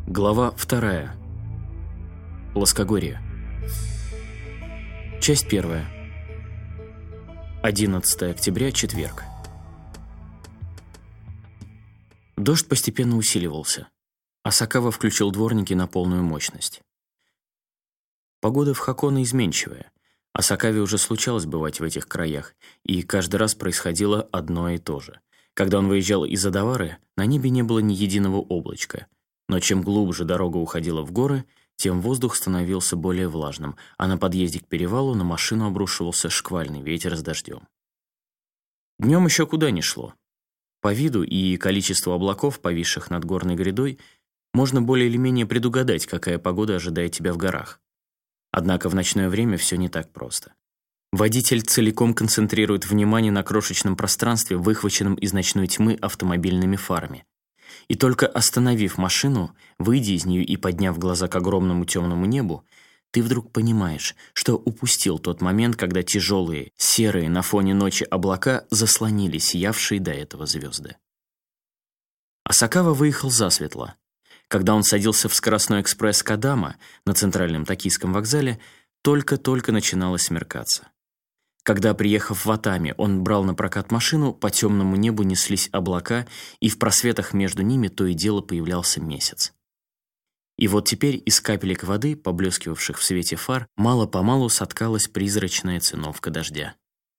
Глава 2. Плоскогорье. Часть 1. 11 октября, четверг. Дождь постепенно усиливался. Асакава включил дворники на полную мощность. Погода в Хоконе изменчивая. Асакаве уже случалось бывать в этих краях, и каждый раз происходило одно и то же. Когда он выезжал из Адавары, на небе не было ни единого облачка. Но чем глубже дорога уходила в горы, тем воздух становился более влажным, а на подъезде к перевалу на машину обрушивался шквальный ветер с дождем. Днем еще куда ни шло. По виду и количеству облаков, повисших над горной грядой, можно более или менее предугадать, какая погода ожидает тебя в горах. Однако в ночное время все не так просто. Водитель целиком концентрирует внимание на крошечном пространстве, выхваченном из ночной тьмы автомобильными фарами. И только остановив машину, выйдя из нее и подняв глаза к огромному темному небу, ты вдруг понимаешь, что упустил тот момент, когда тяжелые, серые на фоне ночи облака заслонили сиявшие до этого звезды. Асакава выехал засветло. Когда он садился в скоростной экспресс Кадама на центральном токийском вокзале, только-только начинало смеркаться. Когда, приехав в Атами, он брал на прокат машину, по темному небу неслись облака, и в просветах между ними то и дело появлялся месяц. И вот теперь из капелек воды, поблескивавших в свете фар, мало-помалу соткалась призрачная циновка дождя.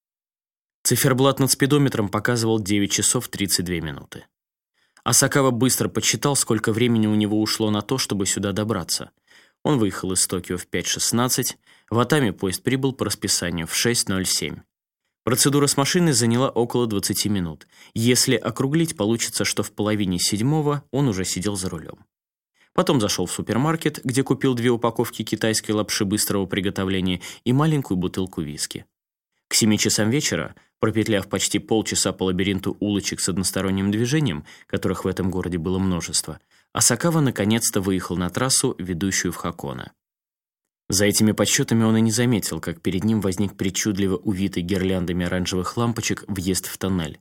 Циферблат над спидометром показывал 9 часов 32 минуты. Асакава быстро подсчитал, сколько времени у него ушло на то, чтобы сюда добраться. Он выехал из Токио в 5:16, в Атами поезд прибыл по расписанию в 6:07. Процедура с машиной заняла около 20 минут. Если округлить, получится, что в половине 7 он уже сидел за рулем. Потом зашел в супермаркет, где купил 2 упаковки китайской лапши быстрого приготовления и маленькую бутылку виски. К 7 часам вечера, пропетляв почти полчаса по лабиринту улочек с односторонним движением, которых в этом городе было множество, Асакава наконец-то выехал на трассу, ведущую в Хоконе. За этими подсчетами он и не заметил, как перед ним возник причудливо увитый гирляндами оранжевых лампочек въезд в тоннель.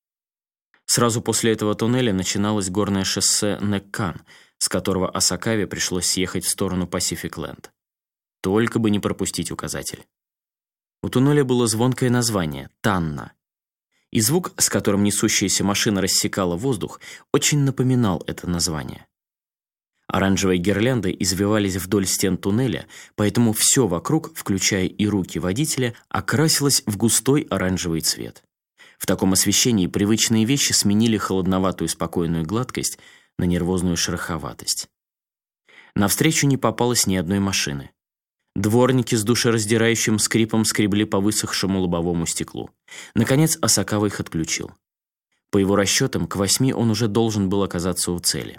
Сразу после этого тоннеля начиналось горное шоссе Неккан, с которого Асакаве пришлось съехать в сторону Пасифик-Ленд. Только бы не пропустить указатель. У туннеля было звонкое название – Танна. И звук, с которым несущаяся машина рассекала воздух, очень напоминал это название. Оранжевые гирлянды извивались вдоль стен туннеля, поэтому все вокруг, включая и руки водителя, окрасилось в густой оранжевый цвет. В таком освещении привычные вещи сменили холодноватую спокойную гладкость на нервозную шероховатость. Навстречу не попалось ни одной машины. Дворники с душераздирающим скрипом скребли по высохшему лобовому стеклу. Наконец Асакава их отключил. По его расчетам, к 8 он уже должен был оказаться у цели.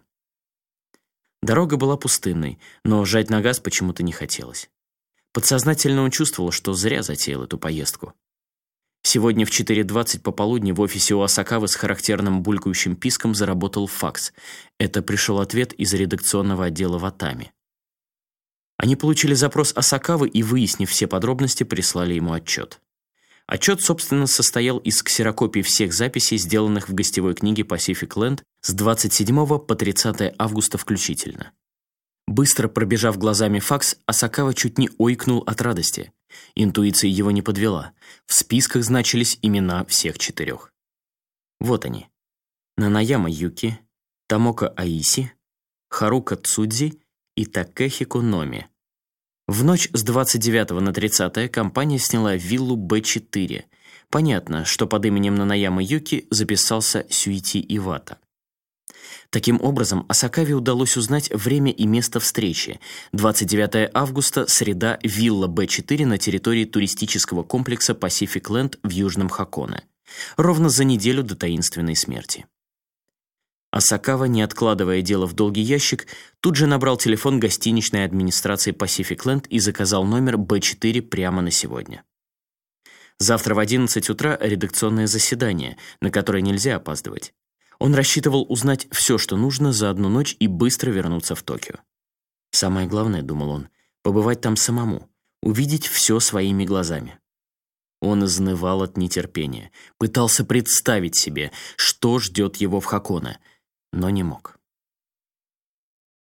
Дорога была пустынной, но жать на газ почему-то не хотелось. Подсознательно он чувствовал, что зря затеял эту поездку. Сегодня в 4:20 пополудни в офисе у Асакавы с характерным булькающим писком заработал факс. Это пришел ответ из редакционного отдела в Атами. Они получили запрос Асакавы и, выяснив все подробности, прислали ему отчет. Отчет, собственно, состоял из ксерокопий всех записей, сделанных в гостевой книге Пасифик-Ленд с 27 по 30 августа включительно. Быстро пробежав глазами факс, Асакава чуть не ойкнул от радости. Интуиция его не подвела. В списках значились имена всех 4. Вот они. Нанаяма Юки, Томоко Аиси, Харука Цудзи и Такэхико Номи. В ночь с 29 на 30 компания сняла виллу Б4. Понятно, что под именем Нанаяма Юки записался Сюити Ивата. Таким образом, Асакаве удалось узнать время и место встречи. 29 августа, среда, вилла Б4 на территории туристического комплекса Пасифик-Ленд в Южном Хоконе. Ровно за неделю до таинственной смерти. Асакава, не откладывая дело в долгий ящик, тут же набрал телефон гостиничной администрации Пасифик-Ленд и заказал номер Б4 прямо на сегодня. Завтра в 11 утра редакционное заседание, на которое нельзя опаздывать. Он рассчитывал узнать все, что нужно за одну ночь и быстро вернуться в Токио. Самое главное, думал он, побывать там самому, увидеть все своими глазами. Он изнывал от нетерпения, пытался представить себе, что ждет его в Хоконе, но не мог.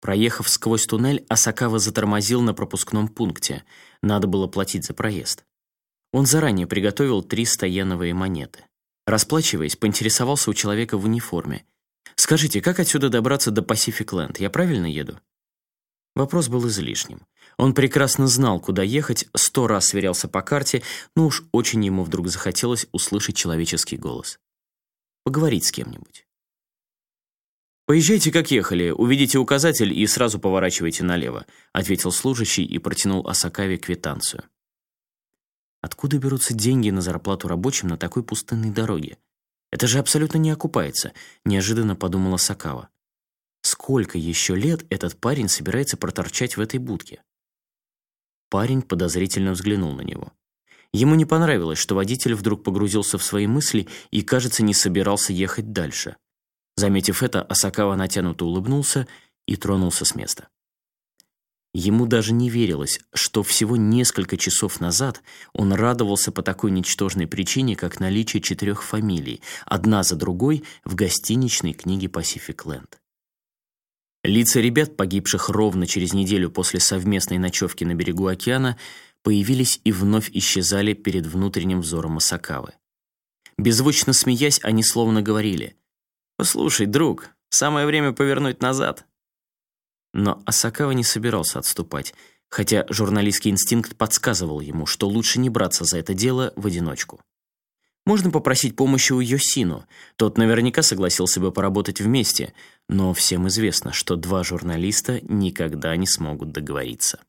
Проехав сквозь туннель, Асакава затормозил на пропускном пункте. Надо было платить за проезд. Он заранее приготовил 300 йеновые монеты. Расплачиваясь, поинтересовался у человека в униформе. «Скажите, как отсюда добраться до Пасифик-Ленд? Я правильно еду?» Вопрос был излишним. Он прекрасно знал, куда ехать, 100 раз сверялся по карте, но уж очень ему вдруг захотелось услышать человеческий голос. Поговорить с кем-нибудь. «Поезжайте, как ехали, увидите указатель и сразу поворачивайте налево», ответил служащий и протянул Асакаве квитанцию. Откуда берутся деньги на зарплату рабочим на такой пустынной дороге? Это же абсолютно не окупается, неожиданно подумала Асакава. Сколько еще лет этот парень собирается проторчать в этой будке? Парень подозрительно взглянул на него. Ему не понравилось, что водитель вдруг погрузился в свои мысли и, кажется, не собирался ехать дальше. Заметив это, Асакава натянуто улыбнулся и тронулся с места. Ему даже не верилось, что всего несколько часов назад он радовался по такой ничтожной причине, как наличие 4 фамилий, одна за другой в гостиничной книге «Пасифик-Ленд». Лица ребят, погибших ровно через неделю после совместной ночевки на берегу океана, появились и вновь исчезали перед внутренним взором Асакавы. Беззвучно смеясь, они словно говорили: «Послушай, друг, самое время повернуть назад». Но Асакава не собирался отступать, хотя журналистский инстинкт подсказывал ему, что лучше не браться за это дело в одиночку. Можно попросить помощи у Йосино, тот наверняка согласился бы поработать вместе, но всем известно, что 2 журналиста никогда не смогут договориться.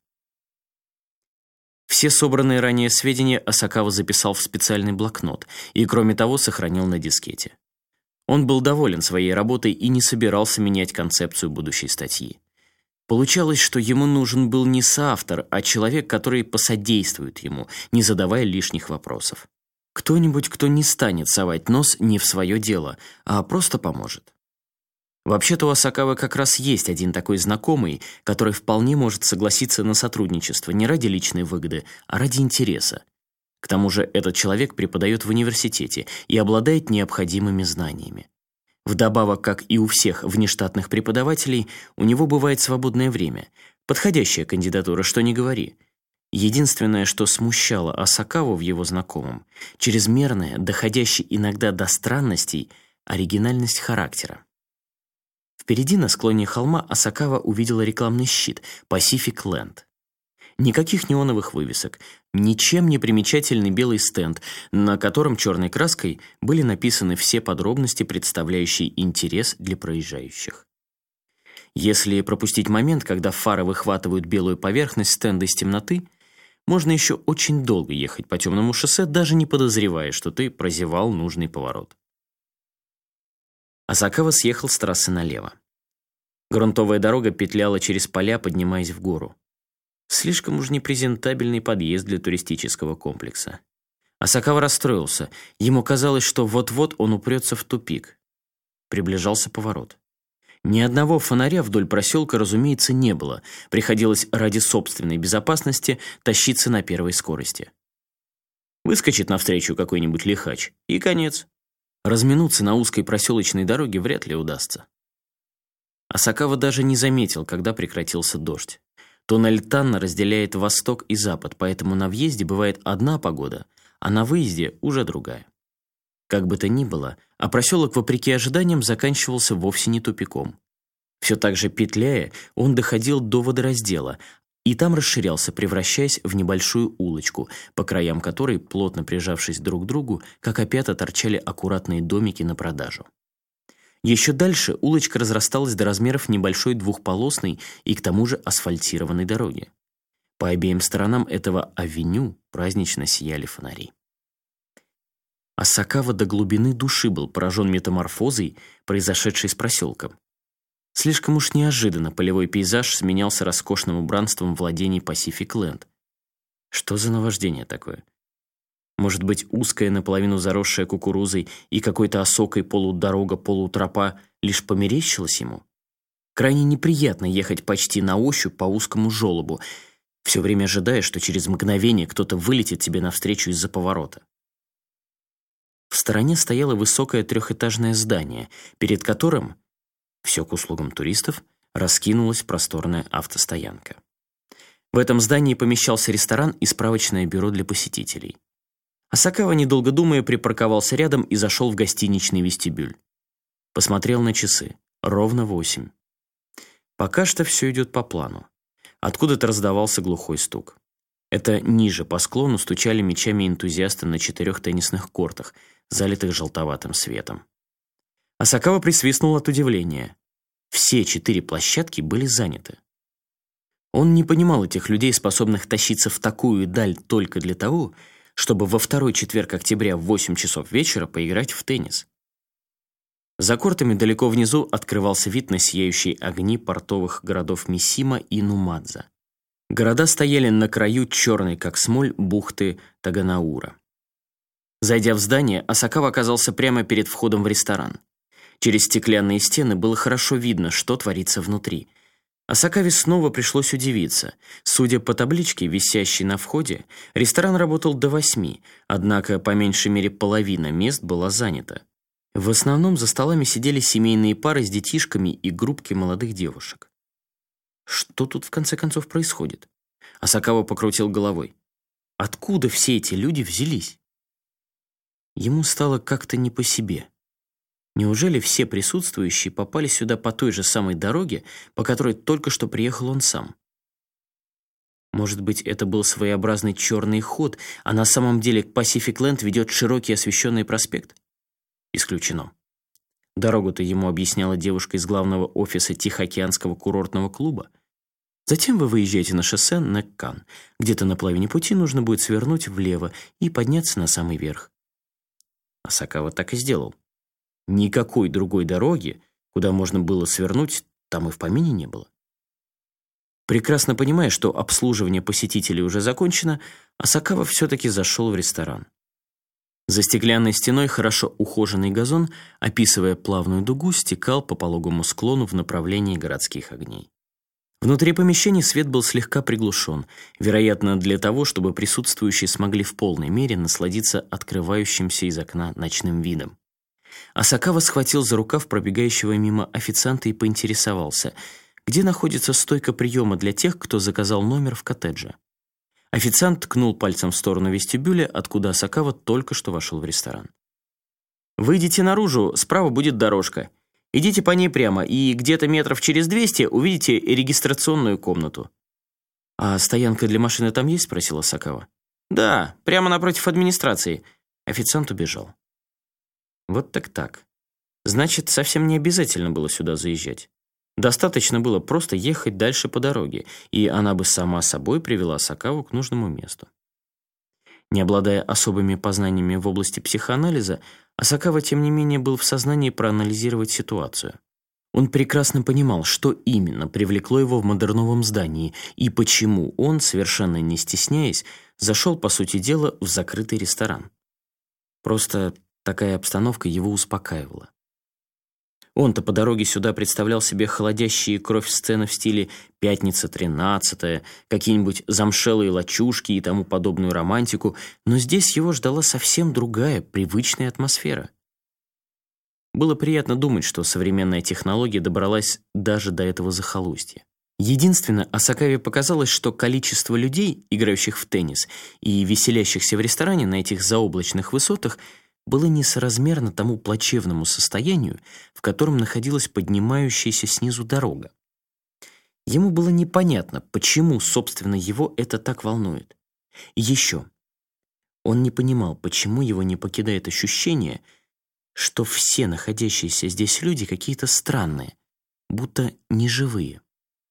Все собранные ранее сведения Асакава записал в специальный блокнот и, кроме того, сохранил на дискете. Он был доволен своей работой и не собирался менять концепцию будущей статьи. Получалось, что ему нужен был не соавтор, а человек, который посодействует ему, не задавая лишних вопросов. Кто-нибудь, кто не станет совать нос не в свое дело, а просто поможет. Вообще-то у Асакавы как раз есть один такой знакомый, который вполне может согласиться на сотрудничество не ради личной выгоды, а ради интереса. К тому же этот человек преподает в университете и обладает необходимыми знаниями. Вдобавок, как и у всех внештатных преподавателей, у него бывает свободное время. Подходящая кандидатура, что ни говори. Единственное, что смущало Асакаву в его знакомом, чрезмерная, доходящая иногда до странностей, оригинальность характера. Впереди на склоне холма Асакава увидела рекламный щит «Пасифик-Ленд». Никаких неоновых вывесок, ничем не примечательный белый стенд, на котором черной краской были написаны все подробности, представляющие интерес для проезжающих. Если пропустить момент, когда фары выхватывают белую поверхность стенда из темноты, можно еще очень долго ехать по темному шоссе, даже не подозревая, что ты прозевал нужный поворот. Асакава съехал с трассы налево. Грунтовая дорога петляла через поля, поднимаясь в гору. Слишком уж непрезентабельный подъезд для туристического комплекса. Асакава расстроился. Ему казалось, что вот-вот он упрется в тупик. Приближался поворот. Ни одного фонаря вдоль проселка, разумеется, не было. Приходилось ради собственной безопасности тащиться на первой скорости. Выскочит навстречу какой-нибудь лихач, и конец. Разминуться на узкой проселочной дороге вряд ли удастся. Асакава даже не заметил, когда прекратился дождь. Туннель Танна разделяет восток и запад, поэтому на въезде бывает одна погода, а на выезде уже другая. Как бы то ни было, а проселок, вопреки ожиданиям, заканчивался вовсе не тупиком. Все так же петляя, он доходил до водораздела, и там расширялся, превращаясь в небольшую улочку, по краям которой, плотно прижавшись друг к другу, как опята торчали аккуратные домики на продажу. Еще дальше улочка разрасталась до размеров небольшой двухполосной и к тому же асфальтированной дороги. По обеим сторонам этого авеню празднично сияли фонари. Асакава до глубины души был поражен метаморфозой, произошедшей с проселком. Слишком уж неожиданно полевой пейзаж сменялся роскошным убранством владений Пасифик-Ленд. Что за наваждение такое? Может быть, узкая, наполовину заросшая кукурузой и какой-то осокой полудорога, полутропа лишь померещилась ему? Крайне неприятно ехать почти на ощупь по узкому желобу, все время ожидая, что через мгновение кто-то вылетит тебе навстречу из-за поворота. В стороне стояло высокое 3-этажное здание, перед которым, все к услугам туристов, раскинулась просторная автостоянка. В этом здании помещался ресторан и справочное бюро для посетителей. Асакава, недолго думая, припарковался рядом и зашел в гостиничный вестибюль. Посмотрел на часы. Ровно 8. Пока что все идет по плану. Откуда-то раздавался глухой стук. Это ниже по склону стучали мячами энтузиасты на 4 теннисных кортах, залитых желтоватым светом. Асакава присвистнул от удивления. Все 4 площадки были заняты. Он не понимал этих людей, способных тащиться в такую даль только для того, чтобы во второй четверг октября в 8 часов вечера поиграть в теннис. За кортами далеко внизу открывался вид на сияющие огни портовых городов Мисима и Нумадза. Города стояли на краю черной, как смоль, бухты Таганаура. Зайдя в здание, Асакава оказался прямо перед входом в ресторан. Через стеклянные стены было хорошо видно, что творится внутри. Асакаве снова пришлось удивиться. Судя по табличке, висящей на входе, ресторан работал до 8, однако по меньшей мере половина мест была занята. В основном за столами сидели семейные пары с детишками и группки молодых девушек. Что тут в конце концов происходит? Асакава покрутил головой. Откуда все эти люди взялись? Ему стало как-то не по себе. Неужели все присутствующие попали сюда по той же самой дороге, по которой только что приехал он сам? Может быть, это был своеобразный черный ход, а на самом деле к Пасифик-Ленд ведет широкий освещенный проспект? Исключено. Дорогу-то ему объясняла девушка из главного офиса Тихоокеанского курортного клуба. Затем вы выезжаете на шоссе Нэккан. Где-то на половине пути нужно будет свернуть влево и подняться на самый верх. Асакава так и сделал. Никакой другой дороги, куда можно было свернуть, там и в помине не было. Прекрасно понимая, что обслуживание посетителей уже закончено, Асакава все-таки зашел в ресторан. За стеклянной стеной хорошо ухоженный газон, описывая плавную дугу, стекал по пологому склону в направлении городских огней. Внутри помещения свет был слегка приглушен, вероятно, для того, чтобы присутствующие смогли в полной мере насладиться открывающимся из окна ночным видом. Асакава схватил за рукав пробегающего мимо официанта и поинтересовался, где находится стойка приема для тех, кто заказал номер в коттедже. Официант ткнул пальцем в сторону вестибюля, откуда Асакава только что вошел в ресторан. «Выйдите наружу, справа будет дорожка. Идите по ней прямо, и где-то метров через 200 увидите регистрационную комнату». «А стоянка для машины там есть?» — спросила Асакава. «Да, прямо напротив администрации». Официант убежал. Вот так. Значит, совсем не обязательно было сюда заезжать. Достаточно было просто ехать дальше по дороге, и она бы сама собой привела Асакаву к нужному месту. Не обладая особыми познаниями в области психоанализа, Асакава, тем не менее, был в сознании проанализировать ситуацию. Он прекрасно понимал, что именно привлекло его в модерновом здании и почему он, совершенно не стесняясь, зашел, по сути дела, в закрытый ресторан. Просто такая обстановка его успокаивала. Он-то по дороге сюда представлял себе холодящие кровь сцены в стиле «Пятница 13-я», какие-нибудь замшелые лачушки и тому подобную романтику, но здесь его ждала совсем другая, привычная атмосфера. Было приятно думать, что современная технология добралась даже до этого захолустья. Единственное, Асакаве показалось, что количество людей, играющих в теннис и веселящихся в ресторане на этих заоблачных высотах, было несоразмерно тому плачевному состоянию, в котором находилась поднимающаяся снизу дорога. Ему было непонятно, почему, собственно, его это так волнует. И еще. Он не понимал, почему его не покидает ощущение, что все находящиеся здесь люди какие-то странные, будто неживые.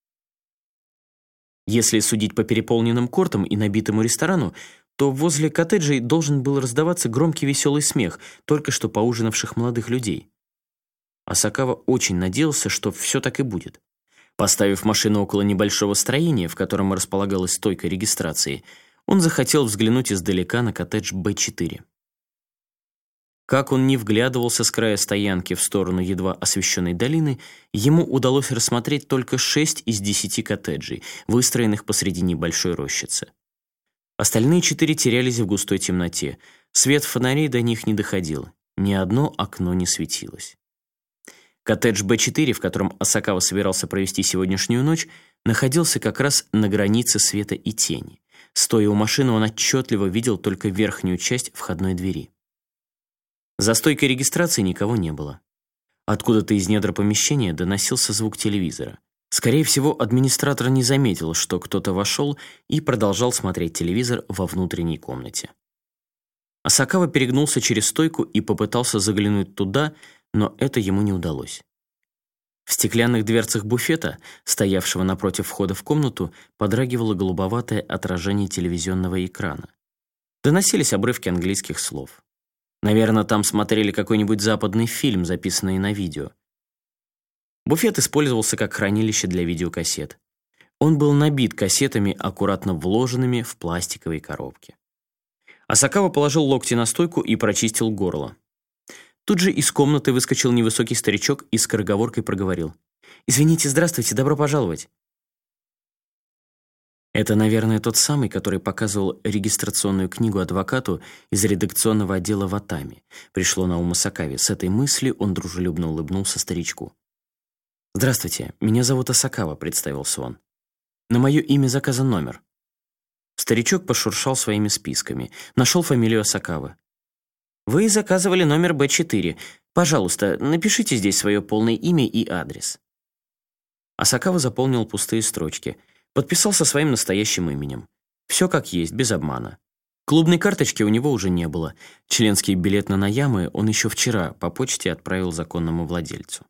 Если судить по переполненным кортам и набитому ресторану, то возле коттеджей должен был раздаваться громкий веселый смех только что поужинавших молодых людей. Асакава очень надеялся, что все так и будет. Поставив машину около небольшого строения, в котором располагалась стойка регистрации, он захотел взглянуть издалека на коттедж Б4. Как он ни вглядывался с края стоянки в сторону едва освещенной долины, ему удалось рассмотреть только 6 из 10 коттеджей, выстроенных посреди небольшой рощицы. Остальные 4 терялись в густой темноте. Свет фонарей до них не доходил. Ни одно окно не светилось. Коттедж Б4, в котором Асакава собирался провести сегодняшнюю ночь, находился как раз на границе света и тени. Стоя у машины, он отчетливо видел только верхнюю часть входной двери. За стойкой регистрации никого не было. Откуда-то из недр помещения доносился звук телевизора. Скорее всего, администратор не заметил, что кто-то вошел и продолжал смотреть телевизор во внутренней комнате. Асакава перегнулся через стойку и попытался заглянуть туда, но это ему не удалось. В стеклянных дверцах буфета, стоявшего напротив входа в комнату, подрагивало голубоватое отражение телевизионного экрана. Доносились обрывки английских слов. Наверное, там смотрели какой-нибудь западный фильм, записанный на видео. Буфет использовался как хранилище для видеокассет. Он был набит кассетами, аккуратно вложенными в пластиковые коробки. Асакава положил локти на стойку и прочистил горло. Тут же из комнаты выскочил невысокий старичок и скороговоркой проговорил: «Извините, здравствуйте, добро пожаловать». Это, наверное, тот самый, который показывал регистрационную книгу адвокату из редакционного отдела в Атаме. Пришло на ум Асакаве. С этой мыслью он дружелюбно улыбнулся старичку. «Здравствуйте, меня зовут Асакава», — представился он. «На мое имя заказан номер». Старичок пошуршал своими списками. Нашел фамилию Асакавы. «Вы заказывали номер Б4. Пожалуйста, напишите здесь свое полное имя и адрес». Асакава заполнил пустые строчки. Подписался своим настоящим именем. Все как есть, без обмана. Клубной карточки у него уже не было. Членский билет на Наямы он еще вчера по почте отправил законному владельцу.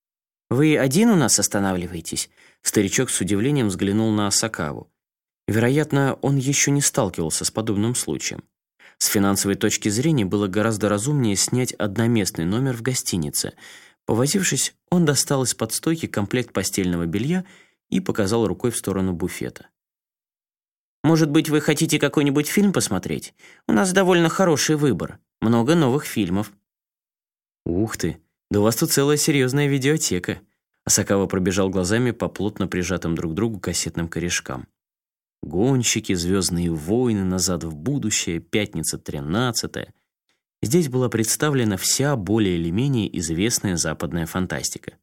«Вы один у нас останавливаетесь?» Старичок с удивлением взглянул на Асакаву. Вероятно, он еще не сталкивался с подобным случаем. С финансовой точки зрения было гораздо разумнее снять одноместный номер в гостинице. Повозившись, он достал из-под стойки комплект постельного белья и показал рукой в сторону буфета. «Может быть, вы хотите какой-нибудь фильм посмотреть? У нас довольно хороший выбор. Много новых фильмов». «Ух ты! Да у вас тут целая серьезная видеотека». Асакава пробежал глазами по плотно прижатым друг к другу кассетным корешкам. «Гонщики», «Звездные войны», «Назад в будущее», «Пятница 13-я». Здесь была представлена вся более или менее известная западная фантастика.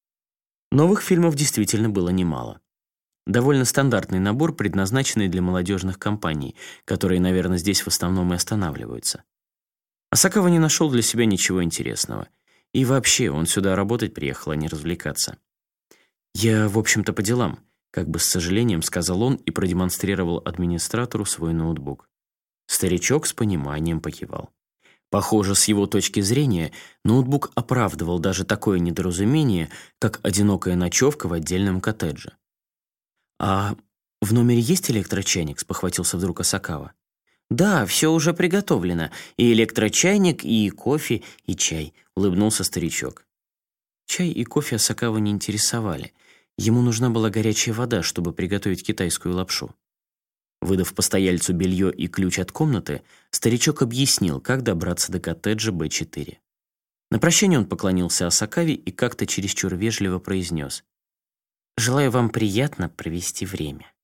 Новых фильмов действительно было немало. Довольно стандартный набор, предназначенный для молодежных компаний, которые, наверное, здесь в основном и останавливаются. Асакава не нашел для себя ничего интересного. И вообще, он сюда работать приехал, а не развлекаться. «Я, в общем-то, по делам», — как бы с сожалением сказал он и продемонстрировал администратору свой ноутбук. Старичок с пониманием покивал. Похоже, с его точки зрения, ноутбук оправдывал даже такое недоразумение, как одинокая ночевка в отдельном коттедже. «А в номере есть электрочайник?» — спохватился вдруг Асакава. «Да, все уже приготовлено. И электрочайник, и кофе, и чай», — улыбнулся старичок. Чай и кофе Асакаву не интересовали. Ему нужна была горячая вода, чтобы приготовить китайскую лапшу. Выдав постояльцу белье и ключ от комнаты, старичок объяснил, как добраться до коттеджа Б4. На прощание он поклонился Асакаве и как-то чересчур вежливо произнес: «Желаю вам приятно провести время».